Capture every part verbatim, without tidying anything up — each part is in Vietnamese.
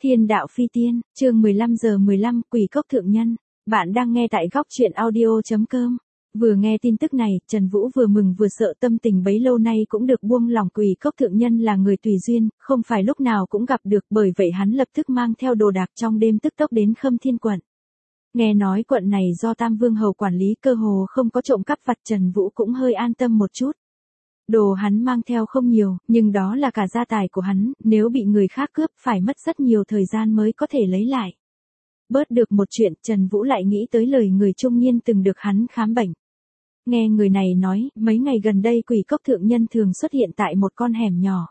Thiên đạo phi tiên, chương mười lăm giờ mười lăm, Quỷ Cốc Thượng Nhân. Bạn đang nghe tại góc truyện audio.com. Vừa nghe tin tức này, Trần Vũ vừa mừng vừa sợ, tâm tình bấy lâu nay cũng được buông lỏng. Quỷ Cốc Thượng Nhân là người tùy duyên, không phải lúc nào cũng gặp được, bởi vậy hắn lập tức mang theo đồ đạc trong đêm tức tốc đến Khâm Thiên quận. Nghe nói quận này do Tam Vương Hầu quản lý, cơ hồ không có trộm cắp vặt, Trần Vũ cũng hơi an tâm một chút. Đồ hắn mang theo không nhiều, nhưng đó là cả gia tài của hắn, nếu bị người khác cướp phải mất rất nhiều thời gian mới có thể lấy lại. Bớt được một chuyện, Trần Vũ lại nghĩ tới lời người trung niên từng được hắn khám bệnh. Nghe người này nói, mấy ngày gần đây Quỷ Cốc Thượng Nhân thường xuất hiện tại một con hẻm nhỏ.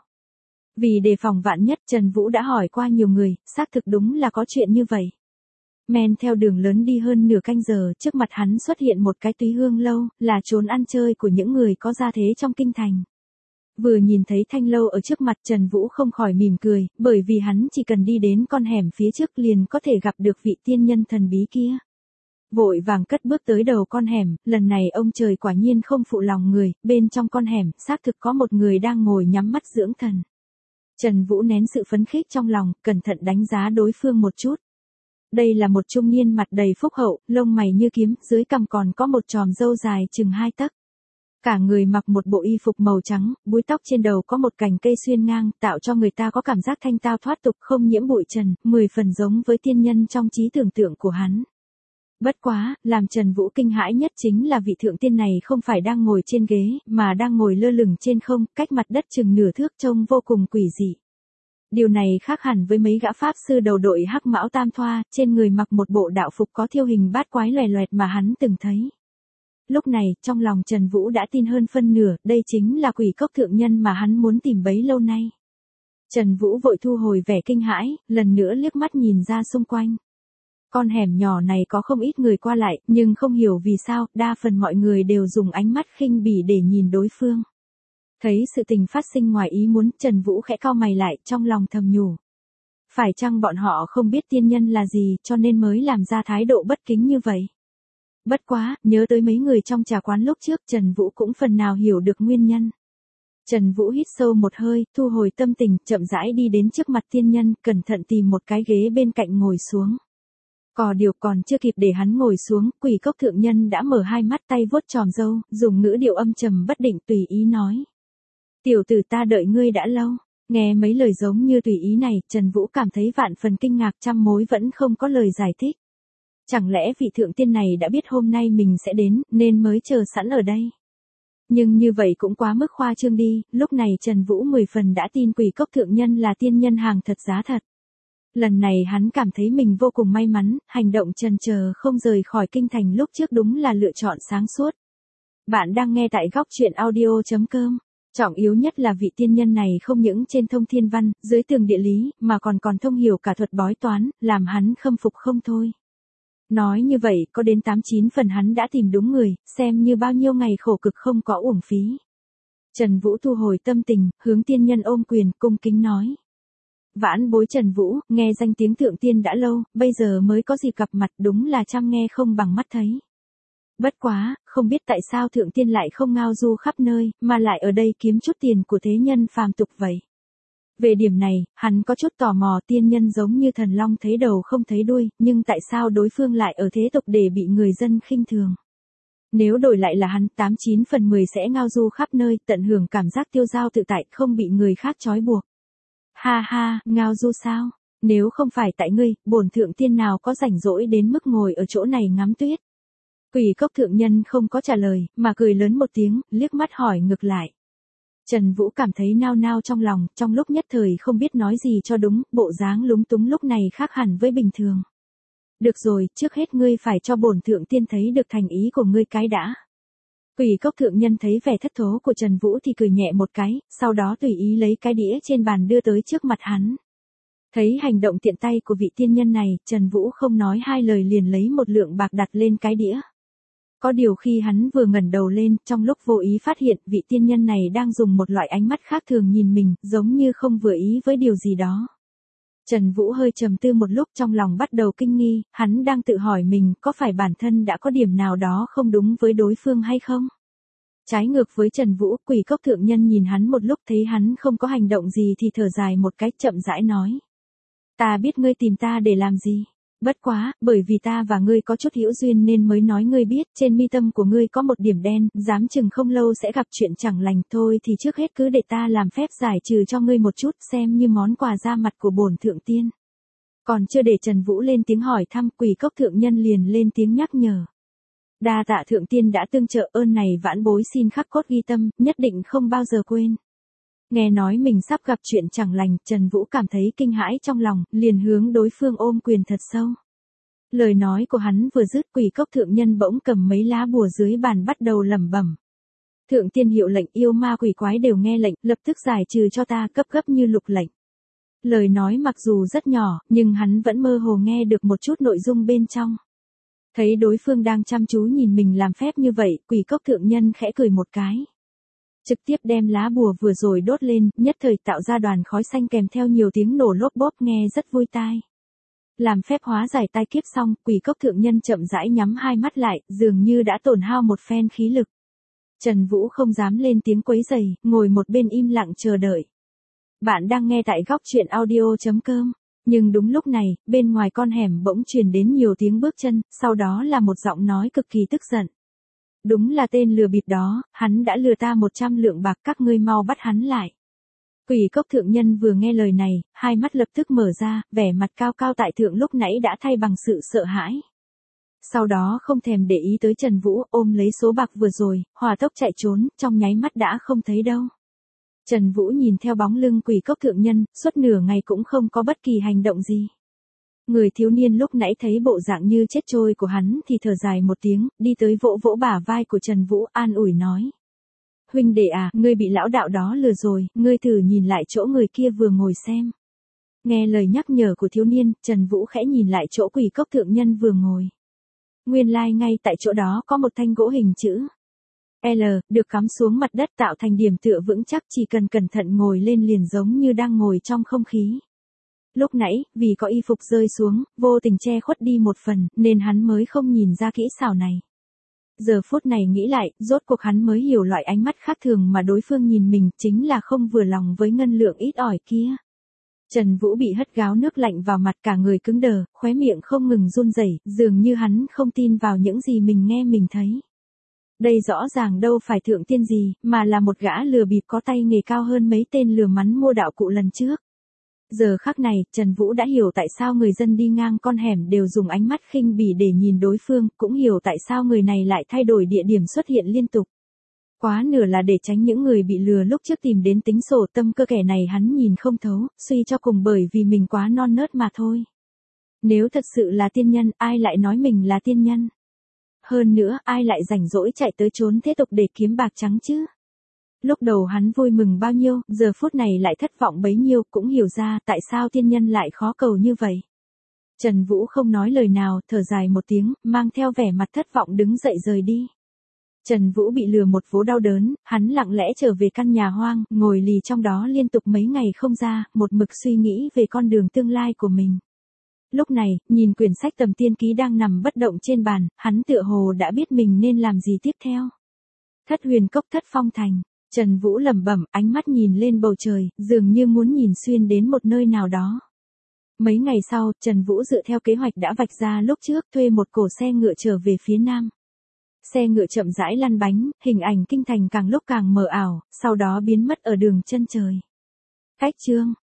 Vì đề phòng vạn nhất, Trần Vũ đã hỏi qua nhiều người, xác thực đúng là có chuyện như vậy. Men theo đường lớn đi hơn nửa canh giờ, trước mặt hắn xuất hiện một cái Túy Hương lâu, là trốn ăn chơi của những người có gia thế trong kinh thành. Vừa nhìn thấy thanh lâu ở trước mặt, Trần Vũ không khỏi mỉm cười, bởi vì hắn chỉ cần đi đến con hẻm phía trước liền có thể gặp được vị tiên nhân thần bí kia. Vội vàng cất bước tới đầu con hẻm, lần này ông trời quả nhiên không phụ lòng người, bên trong con hẻm, xác thực có một người đang ngồi nhắm mắt dưỡng thần. Trần Vũ nén sự phấn khích trong lòng, cẩn thận đánh giá đối phương một chút. Đây là một trung niên mặt đầy phúc hậu, lông mày như kiếm, dưới cằm còn có một chòm râu dài chừng hai tấc. Cả người mặc một bộ y phục màu trắng, búi tóc trên đầu có một cành cây xuyên ngang, tạo cho người ta có cảm giác thanh tao thoát tục, không nhiễm bụi trần, mười phần giống với tiên nhân trong trí tưởng tượng của hắn. Bất quá, làm Trần Vũ kinh hãi nhất chính là vị thượng tiên này không phải đang ngồi trên ghế, mà đang ngồi lơ lửng trên không, cách mặt đất chừng nửa thước, trông vô cùng quỷ dị. Điều này khác hẳn với mấy gã pháp sư đầu đội hắc mão tam thoa, trên người mặc một bộ đạo phục có thiêu hình bát quái loè loẹt mà hắn từng thấy. Lúc này, trong lòng Trần Vũ đã tin hơn phân nửa, đây chính là Quỷ Cốc Thượng Nhân mà hắn muốn tìm bấy lâu nay. Trần Vũ vội thu hồi vẻ kinh hãi, lần nữa liếc mắt nhìn ra xung quanh. Con hẻm nhỏ này có không ít người qua lại, nhưng không hiểu vì sao, đa phần mọi người đều dùng ánh mắt khinh bỉ để nhìn đối phương. Thấy sự tình phát sinh ngoài ý muốn, Trần Vũ khẽ cau mày lại, trong lòng thầm nhủ. Phải chăng bọn họ không biết tiên nhân là gì, cho nên mới làm ra thái độ bất kính như vậy? Bất quá, nhớ tới mấy người trong trà quán lúc trước, Trần Vũ cũng phần nào hiểu được nguyên nhân. Trần Vũ hít sâu một hơi, thu hồi tâm tình, chậm rãi đi đến trước mặt tiên nhân, cẩn thận tìm một cái ghế bên cạnh ngồi xuống. Có điều còn chưa kịp để hắn ngồi xuống, Quỷ Cốc Thượng Nhân đã mở hai mắt, tay vuốt chòm râu, dùng ngữ điệu âm trầm bất định tùy ý nói. Tiểu tử, ta đợi ngươi đã lâu. Nghe mấy lời giống như tùy ý này, Trần Vũ cảm thấy vạn phần kinh ngạc, trăm mối vẫn không có lời giải thích. Chẳng lẽ vị thượng tiên này đã biết hôm nay mình sẽ đến, nên mới chờ sẵn ở đây? Nhưng như vậy cũng quá mức khoa trương đi, lúc này Trần Vũ mười phần đã tin Quỷ Cốc Thượng Nhân là tiên nhân hàng thật giá thật. Lần này hắn cảm thấy mình vô cùng may mắn, hành động chần chờ không rời khỏi kinh thành lúc trước đúng là lựa chọn sáng suốt. Bạn đang nghe tại góc truyện audio.com. Trọng yếu nhất là vị tiên nhân này không những trên thông thiên văn, dưới tường địa lý, mà còn còn thông hiểu cả thuật bói toán, làm hắn khâm phục không thôi. Nói như vậy, có đến tám chín phần hắn đã tìm đúng người, xem như bao nhiêu ngày khổ cực không có uổng phí. Trần Vũ thu hồi tâm tình, hướng tiên nhân ôm quyền, cung kính nói. Vãn bối Trần Vũ, nghe danh tiếng thượng tiên đã lâu, bây giờ mới có dịp gặp mặt, đúng là chăm nghe không bằng mắt thấy. Bất quá, không biết tại sao thượng tiên lại không ngao du khắp nơi, mà lại ở đây kiếm chút tiền của thế nhân phàm tục vậy. Về điểm này, hắn có chút tò mò, tiên nhân giống như thần long thấy đầu không thấy đuôi, nhưng tại sao đối phương lại ở thế tục để bị người dân khinh thường? Nếu đổi lại là hắn, tám chín phần mười sẽ ngao du khắp nơi, tận hưởng cảm giác tiêu dao tự tại, không bị người khác trói buộc. Ha ha, ngao du sao? Nếu không phải tại ngươi, bổn thượng tiên nào có rảnh rỗi đến mức ngồi ở chỗ này ngắm tuyết? Quỷ Cốc Thượng Nhân không có trả lời, mà cười lớn một tiếng, liếc mắt hỏi ngược lại. Trần Vũ cảm thấy nao nao trong lòng, trong lúc nhất thời không biết nói gì cho đúng, bộ dáng lúng túng lúc này khác hẳn với bình thường. Được rồi, trước hết ngươi phải cho bổn thượng tiên thấy được thành ý của ngươi cái đã. Quỷ Cốc Thượng Nhân thấy vẻ thất thố của Trần Vũ thì cười nhẹ một cái, sau đó tùy ý lấy cái đĩa trên bàn đưa tới trước mặt hắn. Thấy hành động tiện tay của vị tiên nhân này, Trần Vũ không nói hai lời liền lấy một lượng bạc đặt lên cái đĩa. Có điều khi hắn vừa ngẩng đầu lên, trong lúc vô ý phát hiện vị tiên nhân này đang dùng một loại ánh mắt khác thường nhìn mình, giống như không vừa ý với điều gì đó. Trần Vũ hơi trầm tư một lúc, trong lòng bắt đầu kinh nghi, hắn đang tự hỏi mình có phải bản thân đã có điểm nào đó không đúng với đối phương hay không? Trái ngược với Trần Vũ, Quỷ Cốc Thượng Nhân nhìn hắn một lúc, thấy hắn không có hành động gì thì thở dài một cái, chậm rãi nói. Ta biết ngươi tìm ta để làm gì. Bất quá, bởi vì ta và ngươi có chút hữu duyên nên mới nói ngươi biết, trên mi tâm của ngươi có một điểm đen, dám chừng không lâu sẽ gặp chuyện chẳng lành, thôi thì trước hết cứ để ta làm phép giải trừ cho ngươi một chút, xem như món quà ra mặt của bổn thượng tiên. Còn chưa để Trần Vũ lên tiếng hỏi thăm, Quỷ Cốc thượng nhân liền lên tiếng nhắc nhở. Đa tạ thượng tiên đã tương trợ, ơn này vãn bối xin khắc cốt ghi tâm, nhất định không bao giờ quên. Nghe nói mình sắp gặp chuyện chẳng lành, Trần Vũ cảm thấy kinh hãi trong lòng, liền hướng đối phương ôm quyền thật sâu. Lời nói của hắn vừa dứt, Quỷ Cốc thượng nhân bỗng cầm mấy lá bùa dưới bàn bắt đầu lẩm bẩm. Thượng tiên hiệu lệnh, yêu ma quỷ quái đều nghe lệnh, lập tức giải trừ cho ta, cấp gấp như lục lệnh. Lời nói mặc dù rất nhỏ, nhưng hắn vẫn mơ hồ nghe được một chút nội dung bên trong. Thấy đối phương đang chăm chú nhìn mình làm phép như vậy, Quỷ Cốc thượng nhân khẽ cười một cái. Trực tiếp đem lá bùa vừa rồi đốt lên, nhất thời tạo ra đoàn khói xanh kèm theo nhiều tiếng nổ lốp bốp nghe rất vui tai. Làm phép hóa giải tai kiếp xong, Quỷ Cốc thượng nhân chậm rãi nhắm hai mắt lại, dường như đã tổn hao một phen khí lực. Trần Vũ không dám lên tiếng quấy rầy, ngồi một bên im lặng chờ đợi. Bạn đang nghe tại góc truyện audio chấm com. Nhưng đúng lúc này, bên ngoài con hẻm bỗng truyền đến nhiều tiếng bước chân, sau đó là một giọng nói cực kỳ tức giận. Đúng là tên lừa bịp đó, hắn đã lừa ta một trăm lượng bạc, các ngươi mau bắt hắn lại. Quỷ Cốc thượng nhân vừa nghe lời này, hai mắt lập tức mở ra, vẻ mặt cao cao tại thượng lúc nãy đã thay bằng sự sợ hãi. Sau đó không thèm để ý tới Trần Vũ, ôm lấy số bạc vừa rồi, hỏa tốc chạy trốn, trong nháy mắt đã không thấy đâu. Trần Vũ nhìn theo bóng lưng Quỷ Cốc thượng nhân, suốt nửa ngày cũng không có bất kỳ hành động gì. Người thiếu niên lúc nãy thấy bộ dạng như chết trôi của hắn thì thở dài một tiếng, đi tới vỗ vỗ bả vai của Trần Vũ, an ủi nói. Huynh đệ à, ngươi bị lão đạo đó lừa rồi, ngươi thử nhìn lại chỗ người kia vừa ngồi xem. Nghe lời nhắc nhở của thiếu niên, Trần Vũ khẽ nhìn lại chỗ Quỷ Cốc thượng nhân vừa ngồi. Nguyên lai like ngay tại chỗ đó có một thanh gỗ hình chữ L, được cắm xuống mặt đất tạo thành điểm tựa vững chắc, chỉ cần cẩn thận ngồi lên liền giống như đang ngồi trong không khí. Lúc nãy, vì có y phục rơi xuống, vô tình che khuất đi một phần, nên hắn mới không nhìn ra kỹ xảo này. Giờ phút này nghĩ lại, rốt cuộc hắn mới hiểu loại ánh mắt khác thường mà đối phương nhìn mình, chính là không vừa lòng với ngân lượng ít ỏi kia. Trần Vũ bị hất gáo nước lạnh vào mặt, cả người cứng đờ, khóe miệng không ngừng run rẩy, dường như hắn không tin vào những gì mình nghe mình thấy. Đây rõ ràng đâu phải thượng tiên gì, mà là một gã lừa bịp có tay nghề cao hơn mấy tên lừa mắn mua đạo cụ lần trước. Giờ khắc này, Trần Vũ đã hiểu tại sao người dân đi ngang con hẻm đều dùng ánh mắt khinh bỉ để nhìn đối phương, cũng hiểu tại sao người này lại thay đổi địa điểm xuất hiện liên tục. Quá nửa là để tránh những người bị lừa lúc trước tìm đến tính sổ, tâm cơ kẻ này hắn nhìn không thấu, suy cho cùng bởi vì mình quá non nớt mà thôi. Nếu thật sự là tiên nhân, ai lại nói mình là tiên nhân? Hơn nữa, ai lại rảnh rỗi chạy tới trốn thế tục để kiếm bạc trắng chứ? Lúc đầu hắn vui mừng bao nhiêu, giờ phút này lại thất vọng bấy nhiêu, cũng hiểu ra tại sao tiên nhân lại khó cầu như vậy. Trần Vũ không nói lời nào, thở dài một tiếng, mang theo vẻ mặt thất vọng đứng dậy rời đi. Trần Vũ bị lừa một vố đau đớn, hắn lặng lẽ trở về căn nhà hoang, ngồi lì trong đó liên tục mấy ngày không ra, một mực suy nghĩ về con đường tương lai của mình. Lúc này, nhìn quyển sách Tầm Tiên Ký đang nằm bất động trên bàn, hắn tựa hồ đã biết mình nên làm gì tiếp theo. Thất huyền cốc thất phong thành. Trần Vũ lẩm bẩm, ánh mắt nhìn lên bầu trời, dường như muốn nhìn xuyên đến một nơi nào đó. Mấy ngày sau, Trần Vũ dựa theo kế hoạch đã vạch ra lúc trước, thuê một cổ xe ngựa trở về phía nam. Xe ngựa chậm rãi lăn bánh, hình ảnh kinh thành càng lúc càng mờ ảo, sau đó biến mất ở đường chân trời. Cách chương